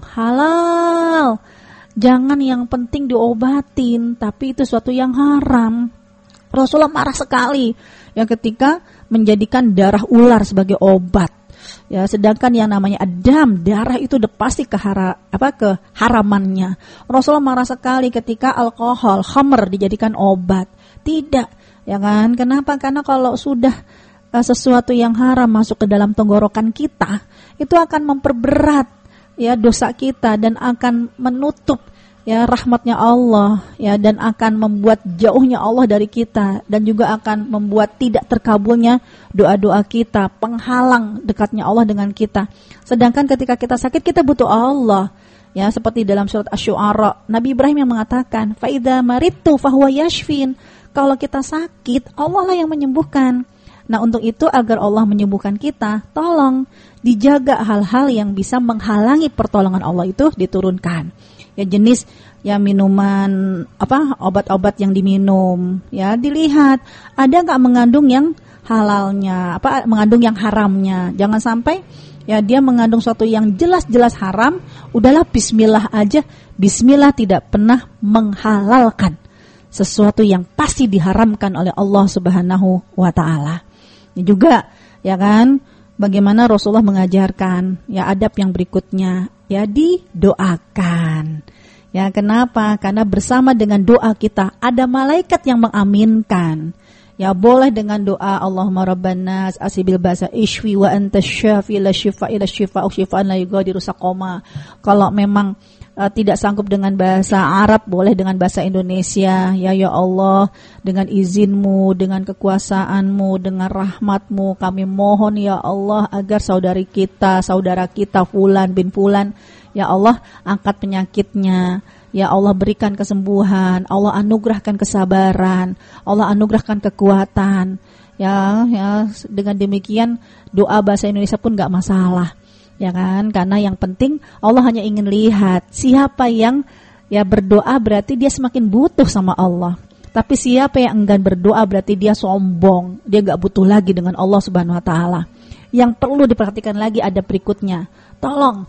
halal. Jangan yang penting diobatin tapi itu suatu yang haram. Rasulullah marah sekali yang ketika menjadikan darah ular sebagai obat. Ya, sedangkan yang namanya adam, darah itu udah pasti kehara, apa keharamannya. Rasulullah marah sekali ketika alkohol, khamr dijadikan obat. Tidak, ya kan? Kenapa? Karena kalau sudah uh, sesuatu yang haram masuk ke dalam tenggorokan kita, itu akan memperberat ya dosa kita dan akan menutup ya rahmatnya Allah ya, dan akan membuat jauhnya Allah dari kita, dan juga akan membuat tidak terkabulnya doa-doa kita, penghalang dekatnya Allah dengan kita. Sedangkan ketika kita sakit kita butuh Allah ya, seperti dalam surat Asy-Syu'ara Nabi Ibrahim yang mengatakan fa idza maridtu fahuwa yashfin, kalau kita sakit Allah lah yang menyembuhkan. Nah, untuk itu agar Allah menyembuhkan kita, tolong dijaga hal-hal yang bisa menghalangi pertolongan Allah itu diturunkan. Ya, jenis ya minuman apa obat-obat yang diminum ya, dilihat ada nggak mengandung yang halalnya, apa mengandung yang haramnya. Jangan sampai ya dia mengandung sesuatu yang jelas-jelas haram, udahlah bismillah aja. Bismillah tidak pernah menghalalkan sesuatu yang pasti diharamkan oleh Allah Subhanahu wa taala. Ini juga ya kan bagaimana Rasulullah mengajarkan ya adab yang berikutnya ya, didoakan. Ya, kenapa? Karena bersama dengan doa kita ada malaikat yang mengaminkan. Ya, boleh dengan doa Allahumma rabban nas asibil basa ishfi wa anta syafi la syifa ila syifa syifaan la yughadiru saqama. Kalau memang uh, tidak sanggup dengan bahasa Arab, boleh dengan bahasa Indonesia. Ya ya Allah, dengan izinmu, dengan kekuasaanmu, dengan rahmatmu, kami mohon ya Allah agar saudari kita, saudara kita Fulan bin Fulan, ya Allah angkat penyakitnya, ya Allah berikan kesembuhan, Allah anugerahkan kesabaran, Allah anugerahkan kekuatan. Ya, ya dengan demikian doa bahasa Indonesia pun gak masalah, ya kan? Karena yang penting Allah hanya ingin lihat siapa yang ya berdoa berarti dia semakin butuh sama Allah. Tapi siapa yang enggan berdoa berarti dia sombong, dia gak butuh lagi dengan Allah Subhanahu Wa Taala. Yang perlu diperhatikan lagi ada berikutnya, tolong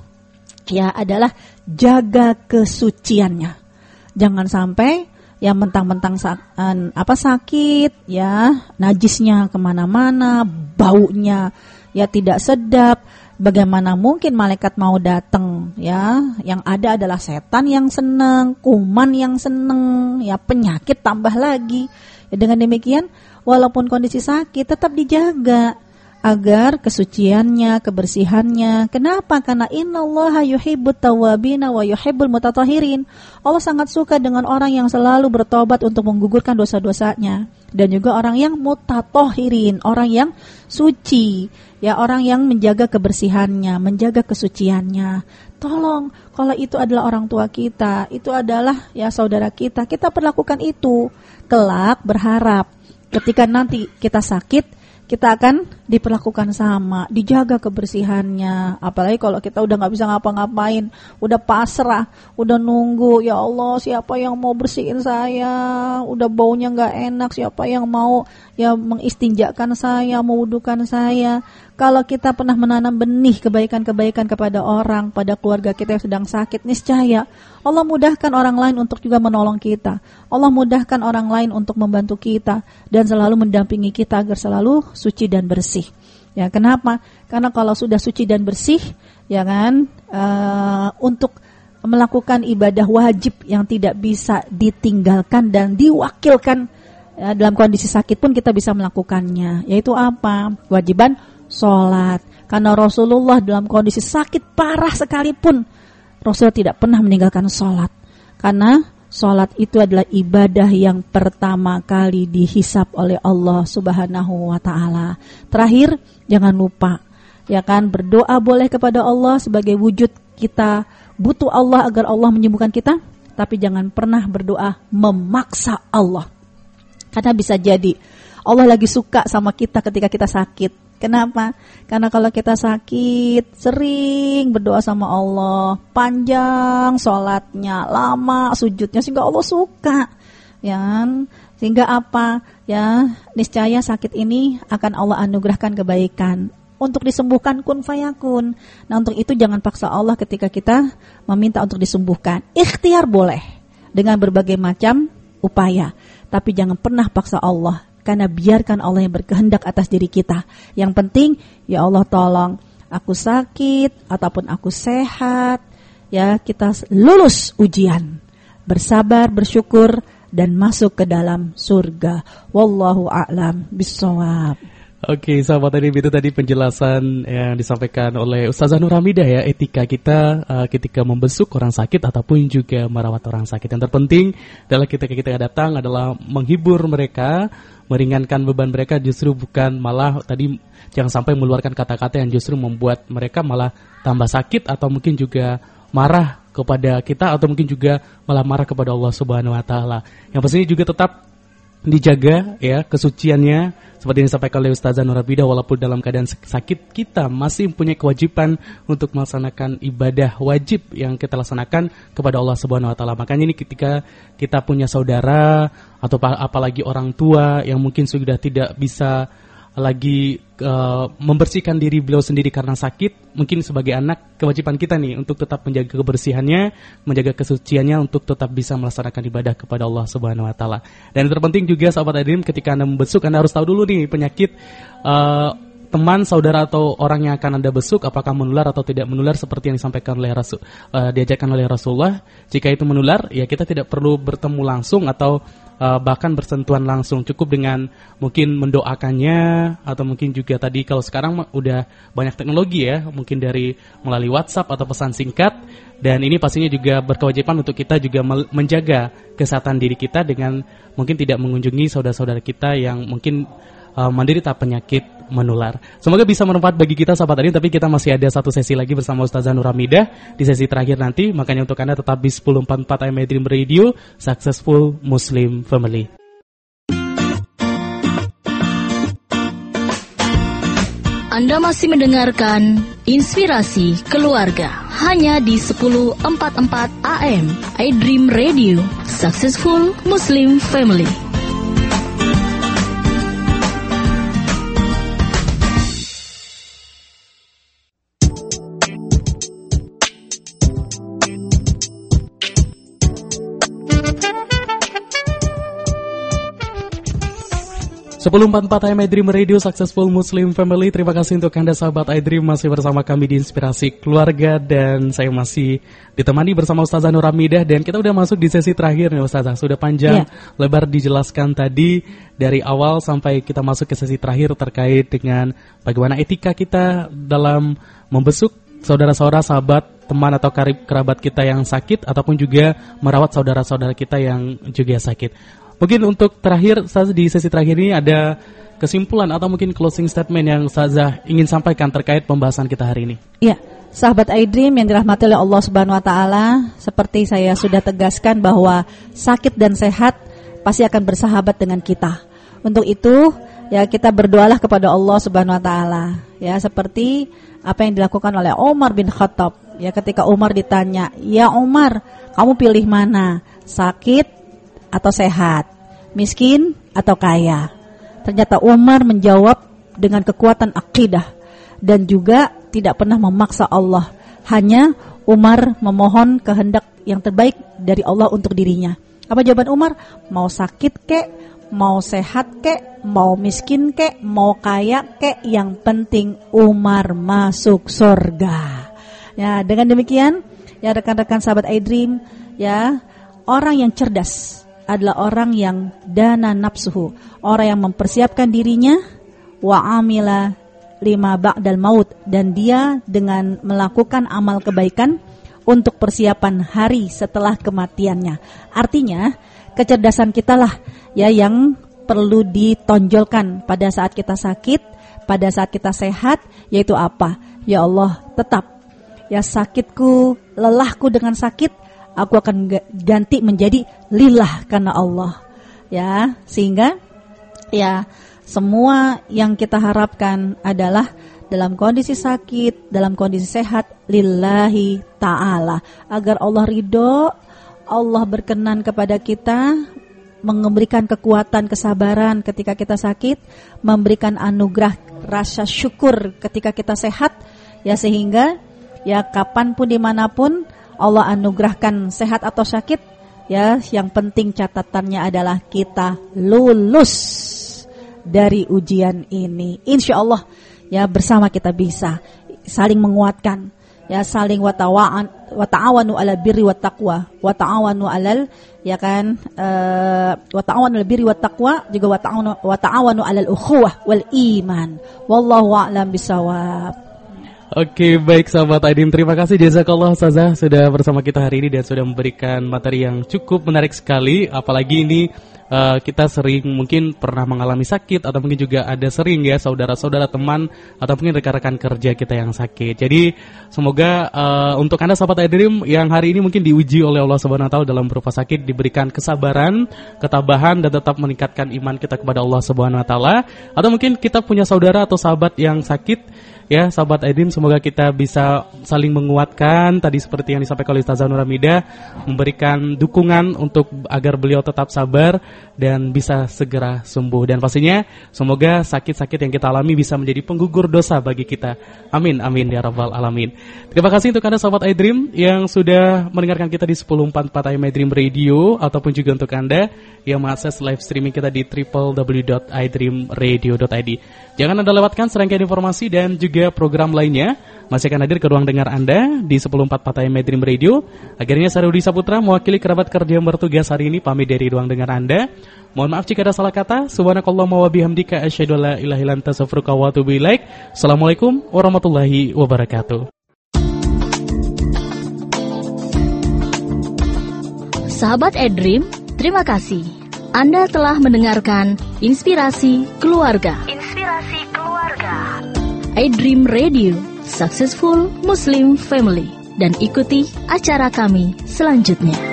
ya adalah jaga kesuciannya. Jangan sampai ya mentang-mentang sak, apa sakit ya, najisnya kemana-mana, baunya ya tidak sedap. Bagaimana mungkin malaikat mau datang ya? Yang ada adalah setan yang senang, kuman yang senang, ya penyakit tambah lagi. Ya, dengan demikian walaupun kondisi sakit tetap dijaga agar kesuciannya, kebersihannya. Kenapa? Karena innallaha yuhibbut tawwabina wa yuhibbul mutatahhirin. Allah sangat suka dengan orang yang selalu bertobat untuk menggugurkan dosa-dosanya, dan juga orang yang mutatahhirin, orang yang suci, ya orang yang menjaga kebersihannya, menjaga kesuciannya. Tolong, kalau itu adalah orang tua kita, itu adalah ya saudara kita, kita perlakukan itu. Kelak berharap ketika nanti kita sakit, kita akan diperlakukan sama, dijaga kebersihannya. Apalagi kalau kita udah gak bisa ngapa-ngapain, udah pasrah, udah nunggu, ya Allah siapa yang mau bersihin saya, udah baunya gak enak, siapa yang mau ya mengistinjakan saya, mewudukan saya. Kalau kita pernah menanam benih kebaikan-kebaikan kepada orang, pada keluarga kita yang sedang sakit, niscaya Allah mudahkan orang lain untuk juga menolong kita. Allah mudahkan orang lain untuk membantu kita dan selalu mendampingi kita agar selalu suci dan bersih. Ya, kenapa? Karena kalau sudah suci dan bersih, ya kan, uh, untuk melakukan ibadah wajib yang tidak bisa ditinggalkan dan diwakilkan ya, dalam kondisi sakit pun kita bisa melakukannya. Yaitu apa? Kewajiban sholat. Karena Rasulullah dalam kondisi sakit parah sekalipun, Rasulullah tidak pernah meninggalkan sholat. Karena sholat itu adalah ibadah yang pertama kali dihisab oleh Allah Subhanahu wa ta'ala. Terakhir, jangan lupa, ya kan, berdoa boleh kepada Allah sebagai wujud kita butuh Allah agar Allah menyembuhkan kita. Tapi jangan pernah berdoa memaksa Allah. Karena bisa jadi Allah lagi suka sama kita ketika kita sakit. Kenapa? Karena kalau kita sakit, sering berdoa sama Allah, panjang sholatnya, lama sujudnya, sehingga Allah suka. Ya, sehingga apa? Ya, niscaya sakit ini akan Allah anugerahkan kebaikan. Untuk disembuhkan kun fayakun. Nah, untuk itu jangan paksa Allah ketika kita meminta untuk disembuhkan. Ikhtiar boleh dengan berbagai macam upaya. tapi jangan pernah paksa Allah, karena biarkan Allah yang berkehendak atas diri kita. Yang penting, ya Allah tolong aku sakit ataupun aku sehat, ya kita lulus ujian, bersabar, bersyukur, dan masuk ke dalam surga. Wallahu a'lam bishawab. Oke, sahabat tadi itu tadi penjelasan yang disampaikan oleh Ustazah Nur Hamidah ya, etika kita uh, ketika membesuk orang sakit ataupun juga merawat orang sakit. Yang terpenting adalah ketika kita datang adalah menghibur mereka, meringankan beban mereka, justru bukan malah tadi jangan sampai mengeluarkan kata-kata yang justru membuat mereka malah tambah sakit atau mungkin juga marah kepada kita atau mungkin juga malah marah kepada Allah Subhanahu wa taala. Yang pastinya juga tetap dijaga ya kesuciannya seperti yang disampaikan oleh Ustazah Nur Hamidah, walaupun dalam keadaan sakit kita masih mempunyai kewajiban untuk melaksanakan ibadah wajib yang kita laksanakan kepada Allah Subhanahu wa taala. Makanya ini ketika kita punya saudara atau apalagi orang tua yang mungkin sudah tidak bisa lagi uh, membersihkan diri beliau sendiri karena sakit, mungkin sebagai anak kewajiban kita nih untuk tetap menjaga kebersihannya, menjaga kesuciannya untuk tetap bisa melaksanakan ibadah kepada Allah Subhanahu wa taala. Dan yang terpenting juga sahabat hadirin, ketika Anda membesuk, Anda harus tahu dulu nih penyakit uh, teman, saudara atau orang yang akan Anda besuk apakah menular atau tidak menular seperti yang disampaikan oleh Rasul, uh, diajarkan oleh Rasulullah. Jika itu menular, ya kita tidak perlu bertemu langsung atau Uh, bahkan bersentuhan langsung, cukup dengan mungkin mendoakannya atau mungkin juga tadi kalau sekarang udah banyak teknologi ya, mungkin dari melalui WhatsApp atau pesan singkat. Dan ini pastinya juga berkewajiban untuk kita juga menjaga kesehatan diri kita dengan mungkin tidak mengunjungi saudara-saudara kita yang mungkin uh, menderita penyakit menular. Semoga bisa bermanfaat bagi kita sahabat tadi, tapi kita masih ada satu sesi lagi bersama Ustazah Nur Hamidah di sesi terakhir nanti. Makanya untuk Anda tetap di sepuluh empat puluh empat A M Dream Radio, Successful Muslim Family. Anda masih mendengarkan Inspirasi Keluarga hanya di sepuluh empat puluh empat A M iDream Radio, Successful Muslim Family. sepuluh empat puluh empat A M iDream Radio, Successful Muslim Family. Terima kasih untuk Anda sahabat iDream masih bersama kami di Inspirasi Keluarga, dan saya masih ditemani bersama Ustazah Nur Hamidah, dan kita udah masuk di sesi terakhir nih Ustazah. Sudah panjang yeah. lebar dijelaskan tadi dari awal sampai kita masuk ke sesi terakhir terkait dengan bagaimana etika kita dalam membesuk saudara-saudara, sahabat, teman atau karib kerabat kita yang sakit ataupun juga merawat saudara-saudara kita yang juga sakit. Mungkin untuk terakhir, Ustazah, di sesi terakhir ini ada kesimpulan atau mungkin closing statement yang Ustazah ingin sampaikan terkait pembahasan kita hari ini. Iya, sahabat iDream yang dirahmati oleh Allah Subhanahu wa taala, seperti saya sudah tegaskan bahwa sakit dan sehat pasti akan bersahabat dengan kita. Untuk itu, ya kita berdoalah kepada Allah Subhanahu wa taala. Ya, seperti apa yang dilakukan oleh Umar bin Khattab. Ya, ketika Umar ditanya, "Ya Umar, kamu pilih mana? Sakit atau sehat, miskin atau kaya?" Ternyata Umar menjawab dengan kekuatan akidah dan juga tidak pernah memaksa Allah. Hanya Umar memohon kehendak yang terbaik dari Allah untuk dirinya. Apa jawaban Umar? Mau sakit kek, mau sehat kek, mau miskin kek, mau kaya kek, yang penting Umar masuk surga. Ya, dengan demikian, ya rekan-rekan sahabat iDream, ya orang yang cerdas adalah orang yang dana nafsuhu, orang yang mempersiapkan dirinya, wa amila lima ba'dal maut, dan dia dengan melakukan amal kebaikan untuk persiapan hari setelah kematiannya. Artinya kecerdasan kita lah ya yang perlu ditonjolkan pada saat kita sakit, pada saat kita sehat, yaitu apa? Ya Allah, tetap ya sakitku, lelahku dengan sakit, aku akan ganti menjadi lillah karena Allah. Ya, sehingga ya semua yang kita harapkan adalah dalam kondisi sakit, dalam kondisi sehat, lillahi ta'ala, agar Allah ridho, Allah berkenan kepada kita, memberikan kekuatan, kesabaran ketika kita sakit, memberikan anugerah rasa syukur ketika kita sehat, ya sehingga ya kapanpun dimanapun Allah anugerahkan sehat atau sakit, Ya, yang penting catatannya adalah kita lulus dari ujian ini. Insya Allah ya, bersama kita bisa saling menguatkan, ya, saling watawaan wata'awanu ala birri wat taqwa, wata'awanu alal, ya kan, uh, wata'awanu ala birri wat taqwa, juga wata'awanu wata'awanu alal ukhuwah wal iman. Wallahu a'lam bisawab. Oke, baik sahabat Aidim, terima kasih jazakallah Ustazah sudah bersama kita hari ini dan sudah memberikan materi yang cukup menarik sekali. Apalagi ini uh, kita sering mungkin pernah mengalami sakit, atau mungkin juga ada sering ya saudara-saudara, teman, atau mungkin rekan-rekan kerja kita yang sakit. Jadi semoga uh, untuk Anda sahabat Aidim yang hari ini mungkin diuji oleh Allah Subhanahu wa taala dalam berupa sakit, diberikan kesabaran, ketabahan, dan tetap meningkatkan iman kita kepada Allah Subhanahu wa taala. Atau mungkin kita punya saudara atau sahabat yang sakit, ya sahabat Aidim, semoga kita bisa saling menguatkan. Tadi seperti yang disampaikan oleh Ustazah Nur Hamidah, memberikan dukungan untuk agar beliau tetap sabar dan bisa segera sembuh. Dan pastinya semoga sakit-sakit yang kita alami bisa menjadi penggugur dosa bagi kita. Amin, amin ya rabbal alamin. Terima kasih untuk Anda sahabat iDream yang sudah mendengarkan kita di sepuluh empat puluh empat A M iDream Radio, ataupun juga untuk Anda yang mengakses live streaming kita di w w w dot i dream radio dot i d. Jangan Anda lewatkan serangkaian informasi dan juga program lainnya masih akan hadir ke ruang dengar Anda di sepuluh empat puluh empat A M iDream Radio. Akhirnya saya Rudi Saputra mewakili kerabat kerja yang bertugas hari ini pamit dari ruang dengar Anda. Mohon maaf jika ada salah kata. Subhanakallahumma wa bihamdika asyhadu an la ilaha illa anta astaghfiruka wa atubu ilaik. Assalamualaikum warahmatullahi wabarakatuh. Sahabat iDream, terima kasih. Anda telah mendengarkan Inspirasi Keluarga. Inspirasi Keluarga. iDream Radio, Successful Muslim Family. Dan ikuti acara kami selanjutnya.